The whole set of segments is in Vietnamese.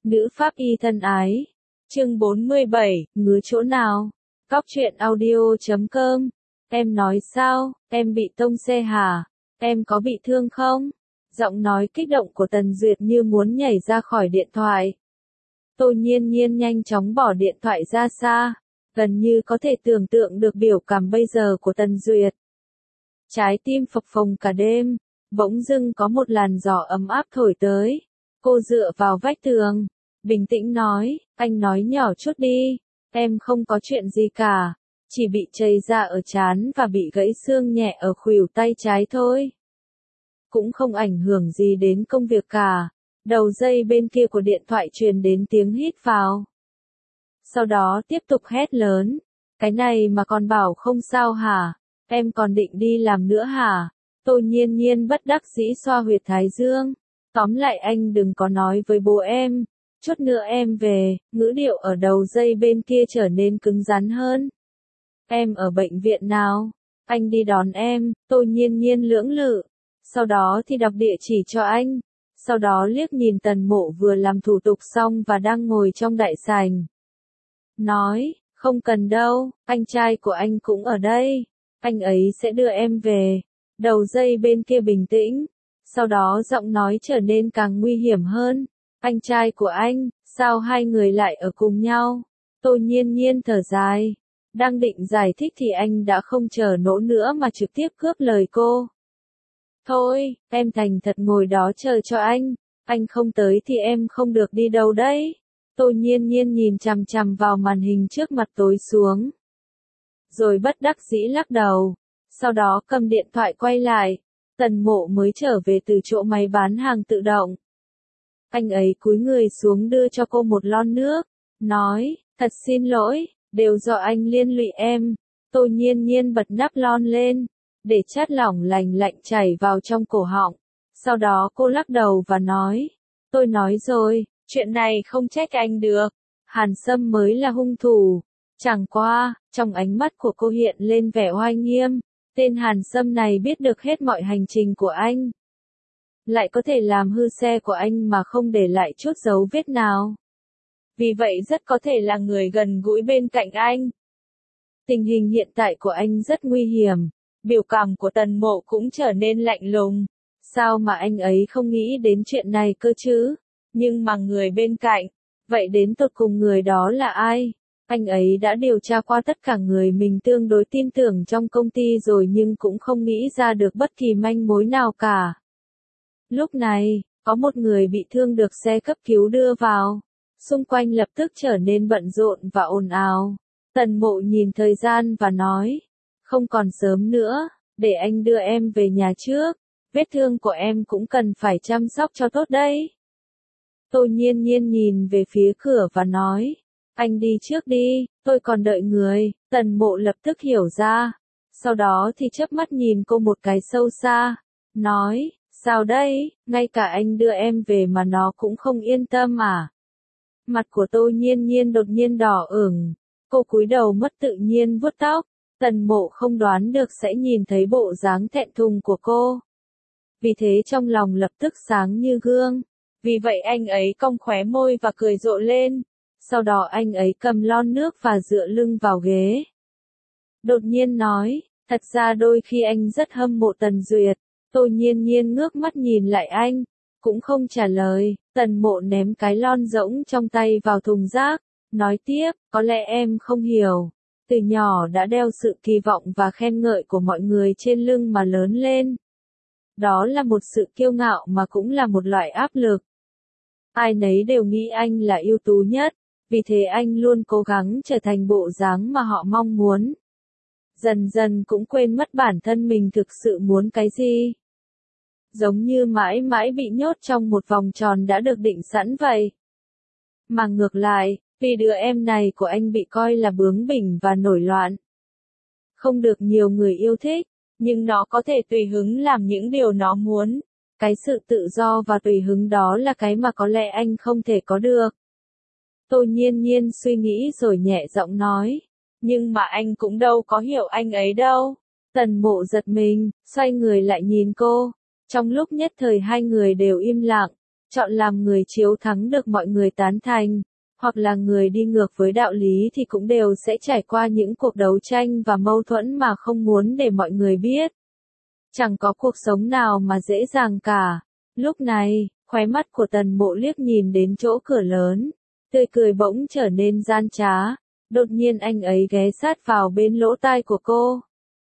Nữ pháp y thân ái. Chương 47, ngứa chỗ nào? Cóc truyện audio.com. Em nói sao, em bị tông xe hả? Em có bị thương không? Giọng nói kích động của Tần Duyệt như muốn nhảy ra khỏi điện thoại. Tô Nhiên Nhiên nhanh chóng bỏ điện thoại ra xa, gần như có thể tưởng tượng được biểu cảm bây giờ của Tần Duyệt. Trái tim phập phồng cả đêm, bỗng dưng có một làn gió ấm áp thổi tới. Cô dựa vào vách tường, bình tĩnh nói, anh nói nhỏ chút đi, em không có chuyện gì cả, chỉ bị chảy ra ở trán và bị gãy xương nhẹ ở khuỷu tay trái thôi. Cũng không ảnh hưởng gì đến công việc cả. Đầu dây bên kia của điện thoại truyền đến tiếng hít vào. Sau đó tiếp tục hét lớn, cái này mà còn bảo không sao hả? Em còn định đi làm nữa hả? Tô Nhiên Nhiên bất đắc dĩ xoa huyệt thái dương. Tóm lại anh đừng có nói với bố em, chút nữa em về. Ngữ điệu ở đầu dây bên kia trở nên cứng rắn hơn. Em ở bệnh viện nào? Anh đi đón em. Tô Nhiên Nhiên lưỡng lự. Sau đó thì đọc địa chỉ cho anh. Sau đó liếc nhìn Tần Mộ vừa làm thủ tục xong và đang ngồi trong đại sảnh. Nói, không cần đâu, anh trai của anh cũng ở đây. Anh ấy sẽ đưa em về. Đầu dây bên kia bình tĩnh. Sau đó giọng nói trở nên càng nguy hiểm hơn. Anh trai của anh, sao hai người lại ở cùng nhau? Tô Nhiên Nhiên thở dài. Đang định giải thích thì anh đã không chờ nỗ nữa mà trực tiếp cướp lời cô. Thôi, em thành thật ngồi đó chờ cho anh không tới thì em không được đi đâu đấy. Tô Nhiên Nhiên nhìn chằm chằm vào màn hình trước mặt tối xuống. Rồi bất đắc dĩ lắc đầu. Sau đó cầm điện thoại quay lại. Tần Mộ mới trở về từ chỗ máy bán hàng tự động. Anh ấy cúi người xuống đưa cho cô một lon nước. Nói, thật xin lỗi, đều do anh liên lụy em. Tô Nhiên Nhiên bật nắp lon lên, để chất lỏng lành lạnh chảy vào trong cổ họng. Sau đó cô lắc đầu và nói, tôi nói rồi, chuyện này không trách anh được. Hàn Sâm mới là hung thủ. Chẳng qua, trong ánh mắt của cô hiện lên vẻ oai nghiêm. Tên Hàn Sâm này biết được hết mọi hành trình của anh. Lại có thể làm hư xe của anh mà không để lại chút dấu vết nào. Vì vậy rất có thể là người gần gũi bên cạnh anh. Tình hình hiện tại của anh rất nguy hiểm. Biểu cảm của Tần Mộ cũng trở nên lạnh lùng. Sao mà anh ấy không nghĩ đến chuyện này cơ chứ? Nhưng mà người bên cạnh, vậy đến tột cùng người đó là ai? Anh ấy đã điều tra qua tất cả người mình tương đối tin tưởng trong công ty rồi nhưng cũng không nghĩ ra được bất kỳ manh mối nào cả. Lúc này, có một người bị thương được xe cấp cứu đưa vào. Xung quanh lập tức trở nên bận rộn và ồn ào. Tần Mộ nhìn thời gian và nói, không còn sớm nữa, để anh đưa em về nhà trước. Vết thương của em cũng cần phải chăm sóc cho tốt đấy. Tô Nhiên Nhiên nhìn về phía cửa và nói, anh đi trước đi, tôi còn đợi người. Tần Mộ lập tức hiểu ra. Sau đó thì chớp mắt nhìn cô một cái sâu xa. Nói, sao đây, ngay cả anh đưa em về mà nó cũng không yên tâm à? Mặt của Tô Nhiên Nhiên đột nhiên đỏ ửng. Cô cúi đầu mất tự nhiên vuốt tóc. Tần Mộ không đoán được sẽ nhìn thấy bộ dáng thẹn thùng của cô. Vì thế trong lòng lập tức sáng như gương. Vì vậy anh ấy cong khóe môi và cười rộ lên. Sau đó anh ấy cầm lon nước và dựa lưng vào ghế. Đột nhiên nói, thật ra đôi khi anh rất hâm mộ Tần Duyệt. Tô Nhiên Nhiên ngước mắt nhìn lại anh, cũng không trả lời. Tần Mộ ném cái lon rỗng trong tay vào thùng rác, nói tiếp, có lẽ em không hiểu. Từ nhỏ đã đeo sự kỳ vọng và khen ngợi của mọi người trên lưng mà lớn lên. Đó là một sự kiêu ngạo mà cũng là một loại áp lực. Ai nấy đều nghĩ anh là ưu tú nhất, vì thế anh luôn cố gắng trở thành bộ dáng mà họ mong muốn. Dần dần cũng quên mất bản thân mình thực sự muốn cái gì. Giống như mãi mãi bị nhốt trong một vòng tròn đã được định sẵn vậy. Mà ngược lại, vì đứa em này của anh bị coi là bướng bỉnh và nổi loạn. Không được nhiều người yêu thích, nhưng nó có thể tùy hứng làm những điều nó muốn. Cái sự tự do và tùy hứng đó là cái mà có lẽ anh không thể có được. Tô Nhiên Nhiên suy nghĩ rồi nhẹ giọng nói. Nhưng mà anh cũng đâu có hiểu anh ấy đâu. Tần Mộ giật mình, xoay người lại nhìn cô. Trong lúc nhất thời hai người đều im lặng. chọn làm người chiếu thắng được mọi người tán thành, hoặc là người đi ngược với đạo lý thì cũng đều sẽ trải qua những cuộc đấu tranh và mâu thuẫn mà không muốn để mọi người biết. Chẳng có cuộc sống nào mà dễ dàng cả. Lúc này, khóe mắt của Tần Mộ liếc nhìn đến chỗ cửa lớn, tươi cười bỗng trở nên gian trá, đột nhiên anh ấy ghé sát vào bên lỗ tai của cô.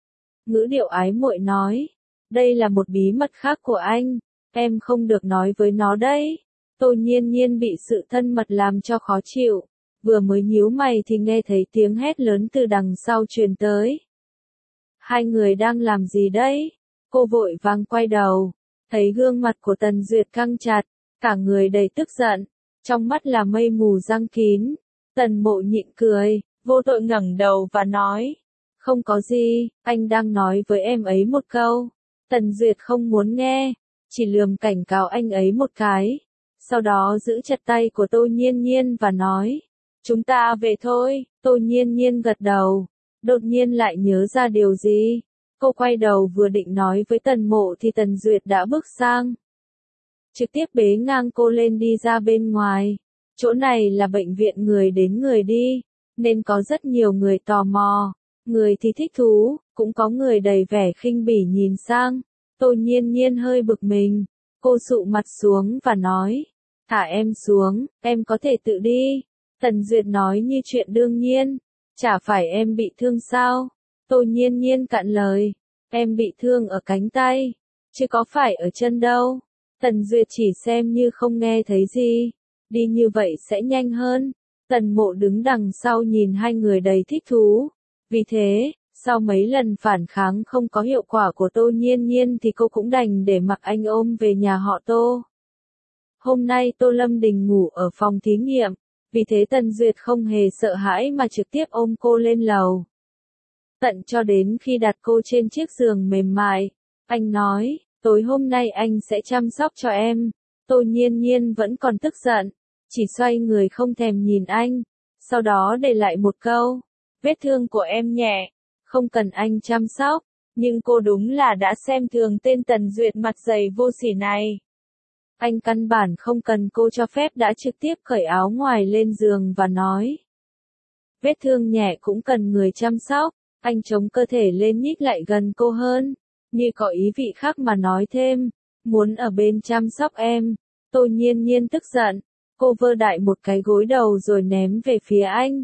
Ngữ điệu ái muội nói, đây là một bí mật khác của anh, em không được nói với nó đấy. Tô Nhiên Nhiên bị sự thân mật làm cho khó chịu, vừa mới nhíu mày thì nghe thấy tiếng hét lớn từ đằng sau truyền tới. Hai người đang làm gì đấy? Cô vội vàng quay đầu, thấy gương mặt của Tần Duyệt căng chặt, cả người đầy tức giận, trong mắt là mây mù giăng kín. Tần Mộ nhịn cười, vô tội ngẩng đầu và nói, không có gì, anh đang nói với em ấy một câu. Tần Duyệt không muốn nghe, chỉ lườm cảnh cáo anh ấy một cái, sau đó giữ chặt tay của Tô Nhiên Nhiên và nói, chúng ta về thôi. Tô Nhiên Nhiên gật đầu, đột nhiên lại nhớ ra điều gì. Cô quay đầu vừa định nói với Tần Mộ thì Tần Duyệt đã bước sang, trực tiếp bế ngang cô lên đi ra bên ngoài. Chỗ này là bệnh viện người đến người đi, nên có rất nhiều người tò mò, người thì thích thú, cũng có người đầy vẻ khinh bỉ nhìn sang. Tô Nhiên Nhiên hơi bực mình, cô sụ mặt xuống và nói, thả em xuống, em có thể tự đi. Tần Duyệt nói như chuyện đương nhiên, chả phải em bị thương sao? Tô Nhiên Nhiên cạn lời, em bị thương ở cánh tay, chứ có phải ở chân đâu. Tần Duyệt chỉ xem như không nghe thấy gì, đi như vậy sẽ nhanh hơn. Tần Mộ đứng đằng sau nhìn hai người đầy thích thú, vì thế, sau mấy lần phản kháng không có hiệu quả của Tô Nhiên Nhiên thì cô cũng đành để mặc anh ôm về nhà họ Tô. Hôm nay Tô Lâm Đình ngủ ở phòng thí nghiệm, vì thế Tần Duyệt không hề sợ hãi mà trực tiếp ôm cô lên lầu. Tận cho đến khi đặt cô trên chiếc giường mềm mại, anh nói, tối hôm nay anh sẽ chăm sóc cho em. Tô Nhiên Nhiên vẫn còn tức giận, chỉ xoay người không thèm nhìn anh, sau đó để lại một câu, vết thương của em nhẹ, không cần anh chăm sóc. Nhưng cô đúng là đã xem thường tên Tần Duyệt mặt dày vô sỉ này. Anh căn bản không cần cô cho phép đã trực tiếp cởi áo ngoài lên giường và nói, vết thương nhẹ cũng cần người chăm sóc. Anh chống cơ thể lên nhích lại gần cô hơn, như có ý vị khác mà nói thêm, muốn ở bên chăm sóc em. Tô Nhiên Nhiên tức giận, cô vơ đại một cái gối đầu rồi ném về phía anh.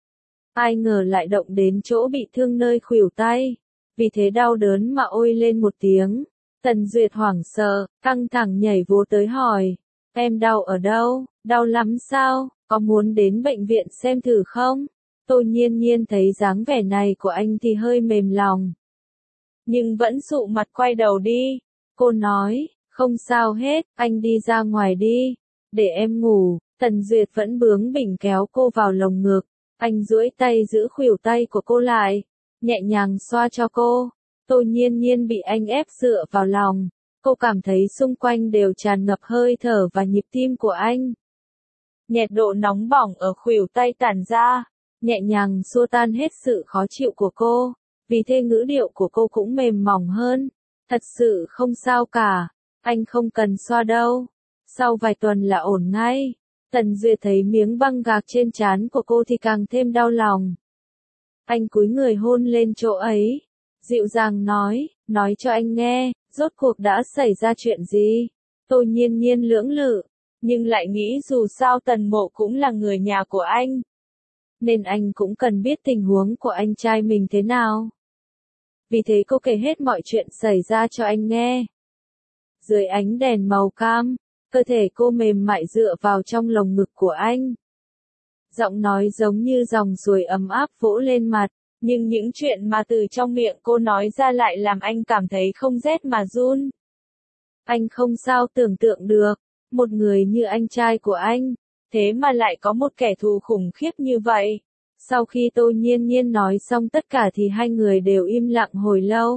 Ai ngờ lại động đến chỗ bị thương nơi khuỷu tay, vì thế đau đớn mà ôi lên một tiếng. Tần Duyệt hoảng sợ, căng thẳng nhảy vồ tới hỏi, em đau ở đâu, đau lắm sao, có muốn đến bệnh viện xem thử không? Tô Nhiên Nhiên thấy dáng vẻ này của anh thì hơi mềm lòng, nhưng vẫn sụ mặt quay đầu đi. Cô nói, không sao hết, anh đi ra ngoài đi, để em ngủ. Tần Duyệt vẫn bướng bỉnh kéo cô vào lồng ngực, anh duỗi tay giữ khuỷu tay của cô lại, nhẹ nhàng xoa cho cô. Tô Nhiên Nhiên bị anh ép dựa vào lòng, cô cảm thấy xung quanh đều tràn ngập hơi thở và nhịp tim của anh. Nhiệt độ nóng bỏng ở khuỷu tay tản ra, nhẹ nhàng xua tan hết sự khó chịu của cô, vì thế ngữ điệu của cô cũng mềm mỏng hơn. Thật sự không sao cả, anh không cần xoa đâu, sau vài tuần là ổn ngay. Tần Duyệt thấy miếng băng gạc trên trán của cô thì càng thêm đau lòng. Anh cúi người hôn lên chỗ ấy, dịu dàng nói cho anh nghe, rốt cuộc đã xảy ra chuyện gì? Tô Nhiên Nhiên lưỡng lự, nhưng lại nghĩ dù sao Tần Mộ cũng là người nhà của anh, nên anh cũng cần biết tình huống của anh trai mình thế nào. Vì thế cô kể hết mọi chuyện xảy ra cho anh nghe. Dưới ánh đèn màu cam, cơ thể cô mềm mại dựa vào trong lồng ngực của anh. Giọng nói giống như dòng suối ấm áp vỗ lên mặt, nhưng những chuyện mà từ trong miệng cô nói ra lại làm anh cảm thấy không rét mà run. Anh không sao tưởng tượng được, một người như anh trai của anh, thế mà lại có một kẻ thù khủng khiếp như vậy. Sau khi Tô Nhiên Nhiên nói xong tất cả thì hai người đều im lặng hồi lâu.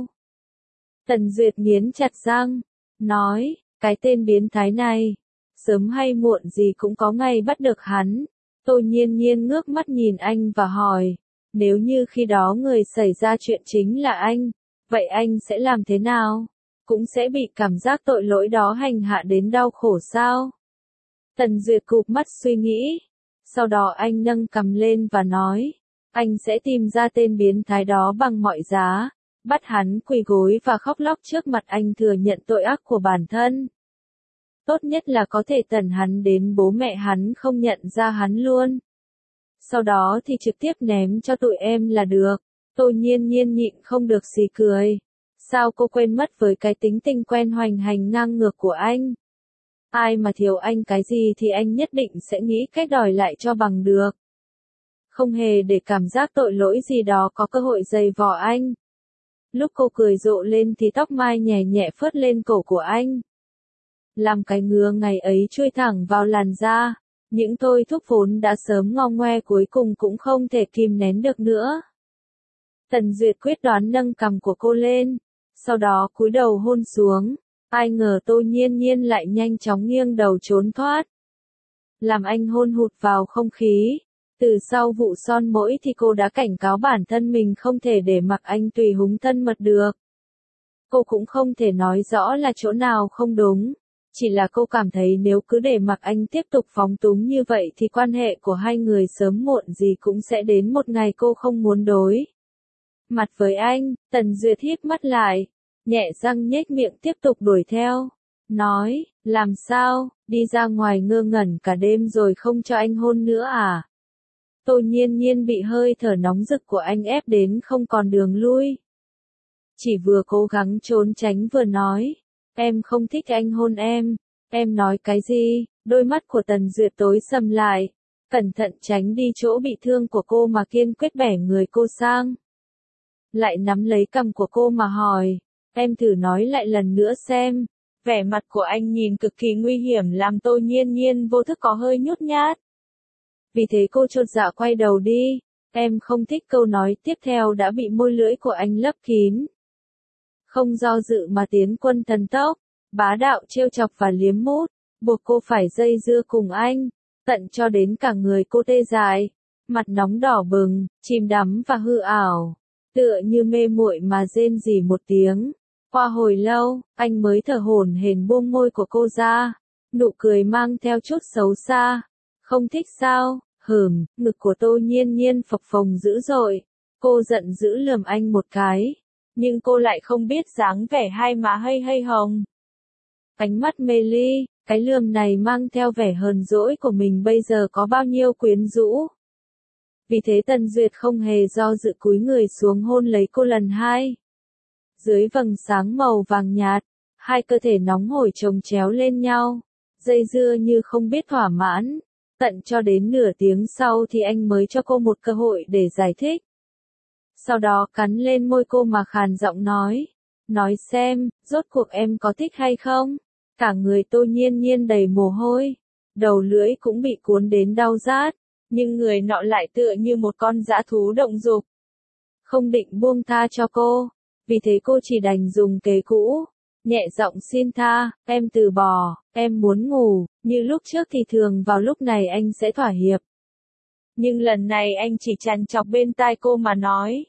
Tần Duyệt nghiến chặt răng, nói, cái tên biến thái này, sớm hay muộn gì cũng có ngày bắt được hắn. Tô Nhiên Nhiên ngước mắt nhìn anh và hỏi, nếu như khi đó người xảy ra chuyện chính là anh, vậy anh sẽ làm thế nào? Cũng sẽ bị cảm giác tội lỗi đó hành hạ đến đau khổ sao? Tần Duyệt cụp mắt suy nghĩ. Sau đó anh nâng cằm lên và nói, anh sẽ tìm ra tên biến thái đó bằng mọi giá, bắt hắn quỳ gối và khóc lóc trước mặt anh thừa nhận tội ác của bản thân. Tốt nhất là có thể tẩn hắn đến bố mẹ hắn không nhận ra hắn luôn. Sau đó thì trực tiếp ném cho tụi em là được. Tô Nhiên Nhiên nhịn không được xì cười. Sao cô quên mất với cái tính tình quen hoành hành ngang ngược của anh? Ai mà thiếu anh cái gì thì anh nhất định sẽ nghĩ cách đòi lại cho bằng được. Không hề để cảm giác tội lỗi gì đó có cơ hội giày vò anh. Lúc cô cười rộ lên thì tóc mai nhẹ nhẹ phớt lên cổ của anh. Làm cái ngứa ngày ấy chui thẳng vào làn da. Những thôi thúc vốn đã sớm ngao ngoe cuối cùng cũng không thể kìm nén được nữa. Tần Duyệt quyết đoán nâng cằm của cô lên, sau đó cúi đầu hôn xuống. Ai ngờ Tô Nhiên Nhiên lại nhanh chóng nghiêng đầu trốn thoát. Làm anh hôn hụt vào không khí. Từ sau vụ son mỗi thì cô đã cảnh cáo bản thân mình không thể để mặc anh tùy hứng thân mật được. Cô cũng không thể nói rõ là chỗ nào không đúng. Chỉ là cô cảm thấy nếu cứ để mặc anh tiếp tục phóng túng như vậy thì quan hệ của hai người sớm muộn gì cũng sẽ đến một ngày cô không muốn đối mặt với anh. Tần Duyệt híp mắt lại, nhẹ răng nhếch miệng tiếp tục đuổi theo. Nói, làm sao, đi ra ngoài ngơ ngẩn cả đêm rồi không cho anh hôn nữa à? Tô Nhiên Nhiên bị hơi thở nóng rực của anh ép đến không còn đường lui. Chỉ vừa cố gắng trốn tránh vừa nói, em không thích anh hôn em. Em nói cái gì? Đôi mắt của Tần Duyệt tối sầm lại, cẩn thận tránh đi chỗ bị thương của cô mà kiên quyết bẻ người cô sang. Lại nắm lấy cằm của cô mà hỏi, em thử nói lại lần nữa xem. Vẻ mặt của anh nhìn cực kỳ nguy hiểm làm Tô Nhiên Nhiên vô thức có hơi nhút nhát. Vì thế cô chột dạ quay đầu đi. Em không thích câu nói tiếp theo đã bị môi lưỡi của anh lấp kín. Không do dự mà tiến quân thần tốc, bá đạo trêu chọc và liếm mút, buộc cô phải dây dưa cùng anh, tận cho đến cả người cô tê dại, mặt nóng đỏ bừng, chìm đắm và hư ảo, tựa như mê muội mà rên rỉ một tiếng. Qua hồi lâu, anh mới thở hổn hển buông môi của cô ra, nụ cười mang theo chút xấu xa. Không thích sao? Ngực của Tô Nhiên Nhiên phập phồng dữ dội. Cô giận dữ lườm anh một cái, nhưng cô lại không biết dáng vẻ hai má hơi hồng. Ánh mắt mê ly, cái lườm này mang theo vẻ hờn dỗi của mình bây giờ có bao nhiêu quyến rũ. Vì thế Tần Duyệt không hề do dự cúi người xuống hôn lấy cô lần hai. Dưới vầng sáng màu vàng nhạt, hai cơ thể nóng hổi chồng chéo lên nhau, dây dưa như không biết thỏa mãn. Tận cho đến nửa tiếng sau thì anh mới cho cô một cơ hội để giải thích. Sau đó cắn lên môi cô mà khàn giọng nói xem, rốt cuộc em có thích hay không? Cả người Tô Nhiên Nhiên đầy mồ hôi, đầu lưỡi cũng bị cuốn đến đau rát, nhưng người nọ lại tựa như một con dã thú động dục. Không định buông tha cho cô, vì thế cô chỉ đành dùng kế cũ. Nhẹ giọng xin tha, em từ bỏ, em muốn ngủ, như lúc trước thì thường vào lúc này anh sẽ thỏa hiệp. Nhưng lần này anh chỉ trằn trọc bên tai cô mà nói.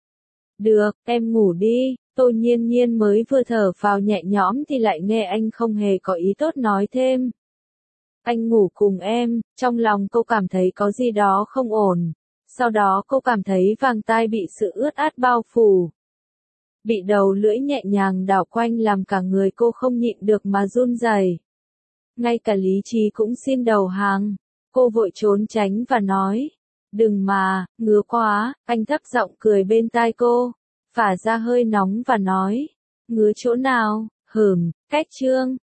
Được, em ngủ đi. Tô Nhiên Nhiên mới vừa thở phào nhẹ nhõm thì lại nghe anh không hề có ý tốt nói thêm. Anh ngủ cùng em, trong lòng cô cảm thấy có gì đó không ổn. Sau đó cô cảm thấy vàng tai bị sự ướt át bao phủ. Bị đầu lưỡi nhẹ nhàng đảo quanh làm cả người cô không nhịn được mà run rẩy. Ngay cả lý trí cũng xin đầu hàng. Cô vội trốn tránh và nói, đừng mà, ngứa quá. Anh thấp giọng cười bên tai cô, phả ra hơi nóng và nói, ngứa chỗ nào? Cách chương